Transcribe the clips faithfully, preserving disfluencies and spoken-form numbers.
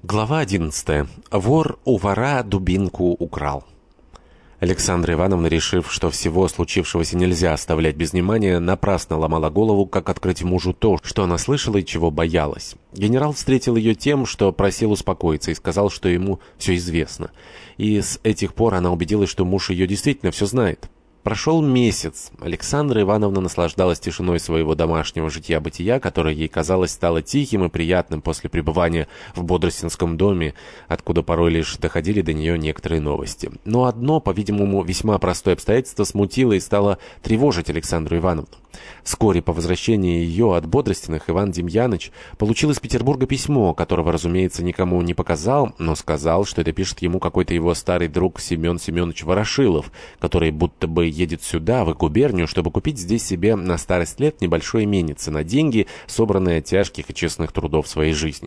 Глава одиннадцатая. Вор у вора дубинку украл. Александра Ивановна, решив, что всего случившегося нельзя оставлять без внимания, напрасно ломала голову, как открыть мужу то, что она слышала и чего боялась. Генерал встретил ее тем, что просил успокоиться и сказал, что ему все известно. И с этих пор она убедилась, что муж ее действительно все знает. Прошел месяц. Александра Ивановна наслаждалась тишиной своего домашнего житья-бытия, которое ей казалось стало тихим и приятным после пребывания в Бодростинском доме, откуда порой лишь доходили до нее некоторые новости. Но одно, по-видимому, весьма простое обстоятельство смутило и стало тревожить Александру Ивановну. Вскоре по возвращении ее от Бодростиных Иван Демьяныч получил из Петербурга письмо, которого, разумеется, никому не показал, но сказал, что это пишет ему какой-то его старый друг Семен Семенович Ворошилов, который будто бы едет сюда, в губернию, чтобы купить здесь себе на старость лет небольшое именице на деньги, собранные от тяжких и честных трудов своей жизни.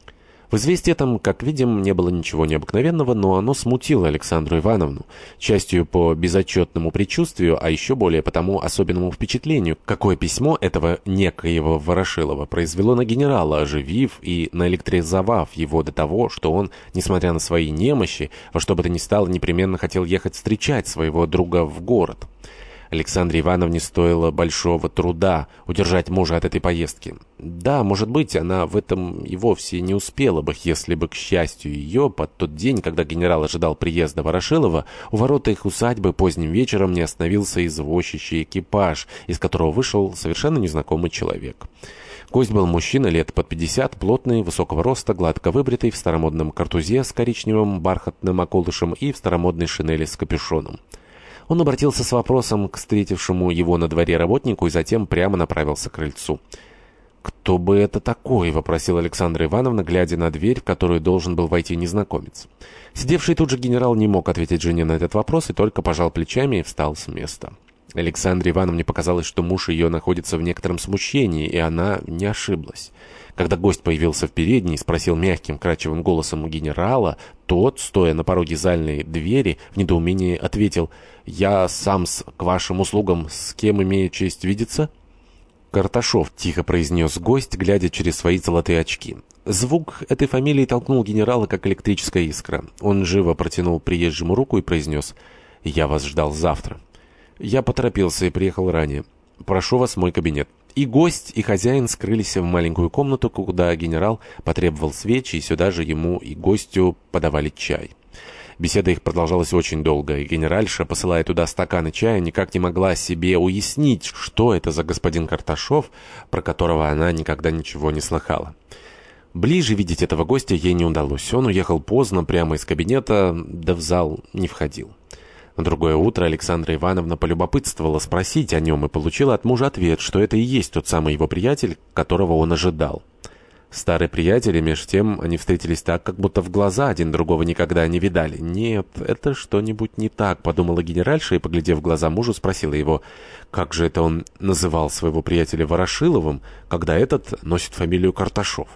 В известии этом, как видим, не было ничего необыкновенного, но оно смутило Александру Ивановну, частью по безотчетному предчувствию, а еще более по тому особенному впечатлению, какое письмо этого некоего Ворошилова произвело на генерала, оживив и наэлектризовав его до того, что он, несмотря на свои немощи, во что бы то ни стало, непременно хотел ехать встречать своего друга в город. Александре Ивановне стоило большого труда удержать мужа от этой поездки. Да, может быть, она в этом и вовсе не успела бы, если бы, к счастью ее, под тот день, когда генерал ожидал приезда Ворошилова, у ворот их усадьбы поздним вечером не остановился извозчичий экипаж, из которого вышел совершенно незнакомый человек. Гость был мужчина лет под пятьдесят, плотный, высокого роста, гладко выбритый, в старомодном картузе с коричневым бархатным околышем и в старомодной шинели с капюшоном. Он обратился с вопросом к встретившему его на дворе работнику и затем прямо направился к крыльцу. «Кто бы это такой?» — вопросила Александра Ивановна, глядя на дверь, в которую должен был войти незнакомец. Сидевший тут же генерал не мог ответить жене на этот вопрос и только пожал плечами и встал с места. Александре Ивановне показалось, что муж ее находится в некотором смущении, и она не ошиблась. Когда гость появился в передней и спросил мягким, кратчевым голосом генерала, тот, стоя на пороге зальной двери, в недоумении ответил: «Я сам с, к вашим услугам, с кем имею честь видеться?» «Карташов», — тихо произнес гость, глядя через свои золотые очки. Звук этой фамилии толкнул генерала, как электрическая искра. Он живо протянул приезжему руку и произнес: «Я вас ждал завтра». «Я поторопился и приехал ранее. Прошу вас в мой кабинет». И гость, и хозяин скрылись в маленькую комнату, куда генерал потребовал свечи, и сюда же ему и гостю подавали чай. Беседа их продолжалась очень долго, и генеральша, посылая туда стаканы чая, никак не могла себе уяснить, что это за господин Карташов, про которого она никогда ничего не слыхала. Ближе видеть этого гостя ей не удалось. Он уехал поздно, прямо из кабинета, да в зал не входил. На другое утро Александра Ивановна полюбопытствовала спросить о нем и получила от мужа ответ, что это и есть тот самый его приятель, которого он ожидал. Старые приятели, меж тем, они встретились так, как будто в глаза один другого никогда не видали. «Нет, это что-нибудь не так», — подумала генеральша и, поглядев в глаза мужу, спросила его, как же это он называл своего приятеля Ворошиловым, когда этот носит фамилию Карташов.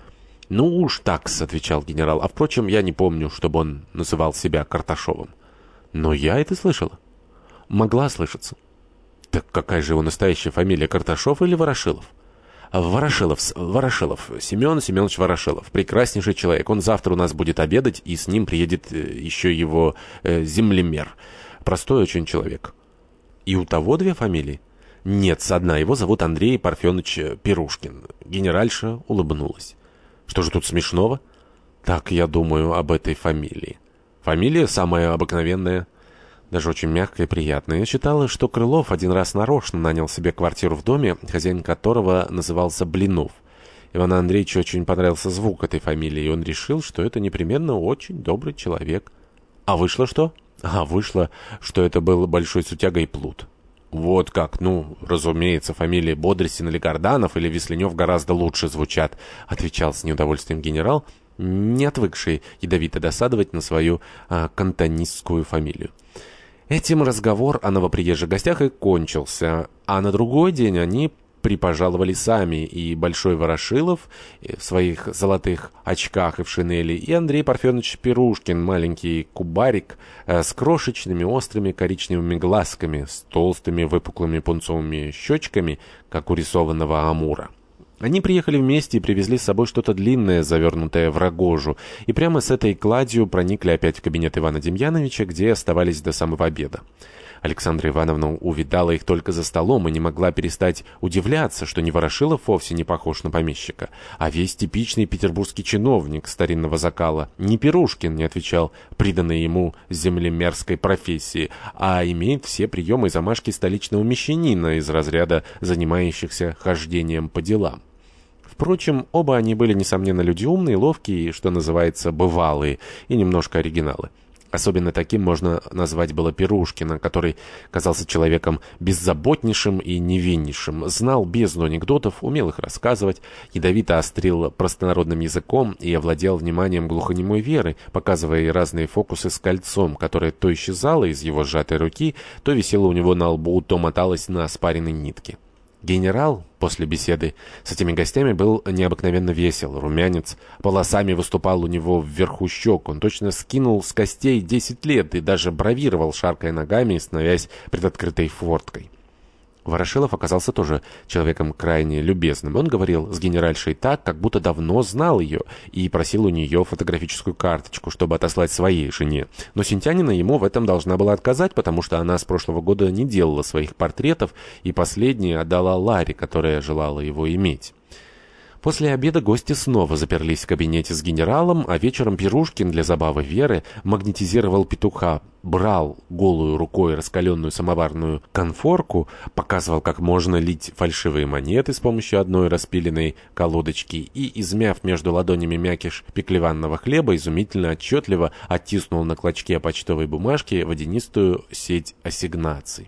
«Ну уж так-с», — отвечал генерал, — «а впрочем, я не помню, чтобы он называл себя Карташовым». «Но я это слышала». «Могла слышаться». «Так какая же его настоящая фамилия, Карташов или Ворошилов?» «Ворошилов, Ворошилов, Семен Семенович Ворошилов. Прекраснейший человек. Он завтра у нас будет обедать, и с ним приедет еще его э, землемер. Простой очень человек». «И у того две фамилии?» «Нет, одна. Его зовут Андрей Парфенович Пирушкин». Генеральша улыбнулась. «Что же тут смешного?» «Так я думаю об этой фамилии». «Фамилия самая обыкновенная, даже очень мягкая и приятная. Я читала, что Крылов один раз нарочно нанял себе квартиру в доме, хозяин которого назывался Блинов. Ивану Андреевичу очень понравился звук этой фамилии, и он решил, что это непременно очень добрый человек». «А вышло что?» «А вышло, что это был большой сутяга и плут». «Вот как, ну, разумеется, фамилии Бодрестин или Горданов или Весленев гораздо лучше звучат», — отвечал с неудовольствием генерал, не отвыкший ядовито досадовать на свою а, кантонистскую фамилию. Этим разговор о новоприезжих гостях и кончился, а на другой день они припожаловали сами, и Большой Ворошилов в своих золотых очках и в шинели, и Андрей Парфенович Пирушкин, маленький кубарик э, с крошечными острыми коричневыми глазками, с толстыми выпуклыми пунцовыми щечками, как у рисованного амура. Они приехали вместе и привезли с собой что-то длинное, завернутое в рогожу, и прямо с этой кладью проникли опять в кабинет Ивана Демьяновича, где оставались до самого обеда. Александра Ивановна увидала их только за столом и не могла перестать удивляться, что не Ворошилов вовсе не похож на помещика, а весь типичный петербургский чиновник старинного закала. Не Пирушкин, не отвечал приданной ему землемерской профессии, а имеет все приемы и замашки столичного мещанина из разряда занимающихся хождением по делам. Впрочем, оба они были, несомненно, люди умные, ловкие и, что называется, бывалые, и немножко оригиналы. Особенно таким можно назвать было Пирушкина, который казался человеком беззаботнейшим и невиннейшим, знал бездну анекдотов, умел их рассказывать, ядовито острил простонародным языком и овладел вниманием глухонемой Веры, показывая ей разные фокусы с кольцом, которое то исчезало из его сжатой руки, то висело у него на лбу, то моталось на спаренной нитке. Генерал после беседы с этими гостями был необыкновенно весел, румянец полосами выступал у него вверху щек, он точно скинул с костей десять лет и даже бравировал, шаркая ногами и становясь пред открытой форткой. Ворошилов оказался тоже человеком крайне любезным. Он говорил с генеральшей так, как будто давно знал ее, и просил у нее фотографическую карточку, чтобы отослать своей жене. Но Синтянина ему в этом должна была отказать, потому что она с прошлого года не делала своих портретов, и последние отдала Ларе, которая желала его иметь. После обеда гости снова заперлись в кабинете с генералом, а вечером Пирушкин для забавы Веры магнетизировал петуха, брал голую рукой раскаленную самоварную конфорку, показывал, как можно лить фальшивые монеты с помощью одной распиленной колодочки и, измяв между ладонями мякиш пеклеванного хлеба, изумительно отчетливо оттиснул на клочке почтовой бумажки водянистую сеть ассигнаций.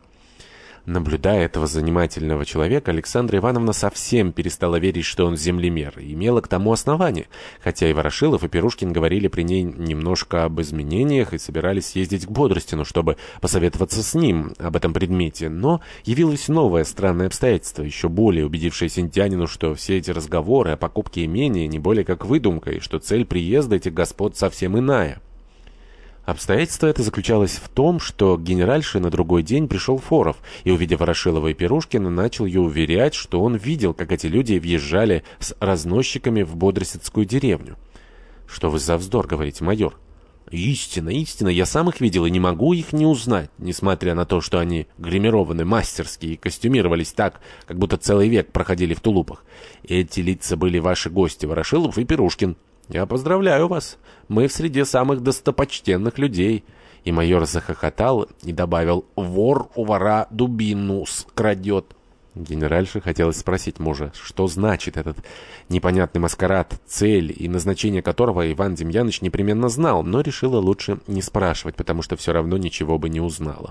Наблюдая этого занимательного человека, Александра Ивановна совсем перестала верить, что он землемер, и имела к тому основание, хотя и Ворошилов, и Пирушкин говорили при ней немножко об изменениях и собирались съездить к Бодростину, чтобы посоветоваться с ним об этом предмете, но явилось новое странное обстоятельство, еще более убедившее Синтянину, что все эти разговоры о покупке имения не более как выдумка, и что цель приезда этих господ совсем иная. Обстоятельство это заключалось в том, что к генеральше на другой день пришел Форов и, увидев Ворошилова и Пирушкина, начал ее уверять, что он видел, как эти люди въезжали с разносчиками в Бодросицкую деревню. «Что вы за вздор, — говорите, майор?» «Истина, истина, я сам их видел и не могу их не узнать, несмотря на то, что они гримированы мастерски и костюмировались так, как будто целый век проходили в тулупах. Эти лица были ваши гости, Ворошилов и Пирушкин. Я поздравляю вас, мы в среде самых достопочтенных людей». И майор захохотал и добавил: «Вор у вора дубину скрадет». Генеральше хотелось спросить мужа, что значит этот непонятный маскарад, цель и назначение которого Иван Демьянович непременно знал, но решила лучше не спрашивать, потому что все равно ничего бы не узнала.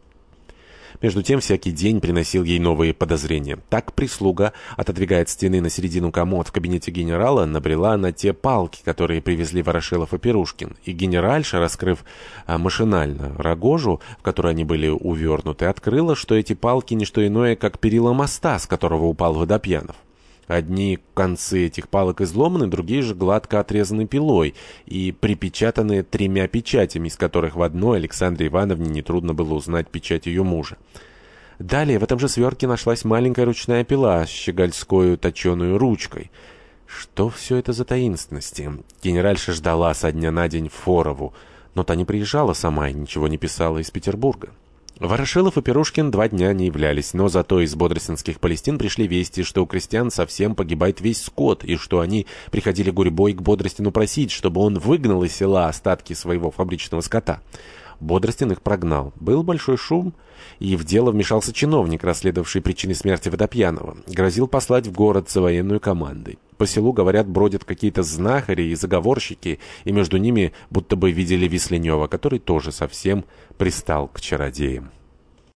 Между тем, всякий день приносил ей новые подозрения. Так прислуга, отодвигая от стены на середину комод в кабинете генерала, набрела на те палки, которые привезли Ворошилов и Пирушкин. И генеральша, раскрыв а, машинально рогожу, в которой они были увернуты, открыла, что эти палки не что иное, как перила моста, с которого упал Водопьянов. Одни концы этих палок изломаны, другие же гладко отрезаны пилой и припечатаны тремя печатями, из которых в одной Александре Ивановне нетрудно было узнать печать ее мужа. Далее в этом же свертке нашлась маленькая ручная пила с щегольской точеной ручкой. Что все это за таинственности? Генеральша ждала со дня на день Форову, но та не приезжала сама и ничего не писала из Петербурга. Ворошилов и Пирушкин два дня не являлись, но зато из бодростинских Палестин пришли вести, что у крестьян совсем погибает весь скот, и что они приходили гурьбой к Бодростину просить, чтобы он выгнал из села остатки своего фабричного скота. Бодростин их прогнал. Был большой шум, и в дело вмешался чиновник, расследовавший причины смерти Водопьянова. Грозил послать в город за военную командой. По селу, говорят, бродят какие-то знахари и заговорщики, и между ними будто бы видели Висленева, который тоже совсем пристал к чародеям.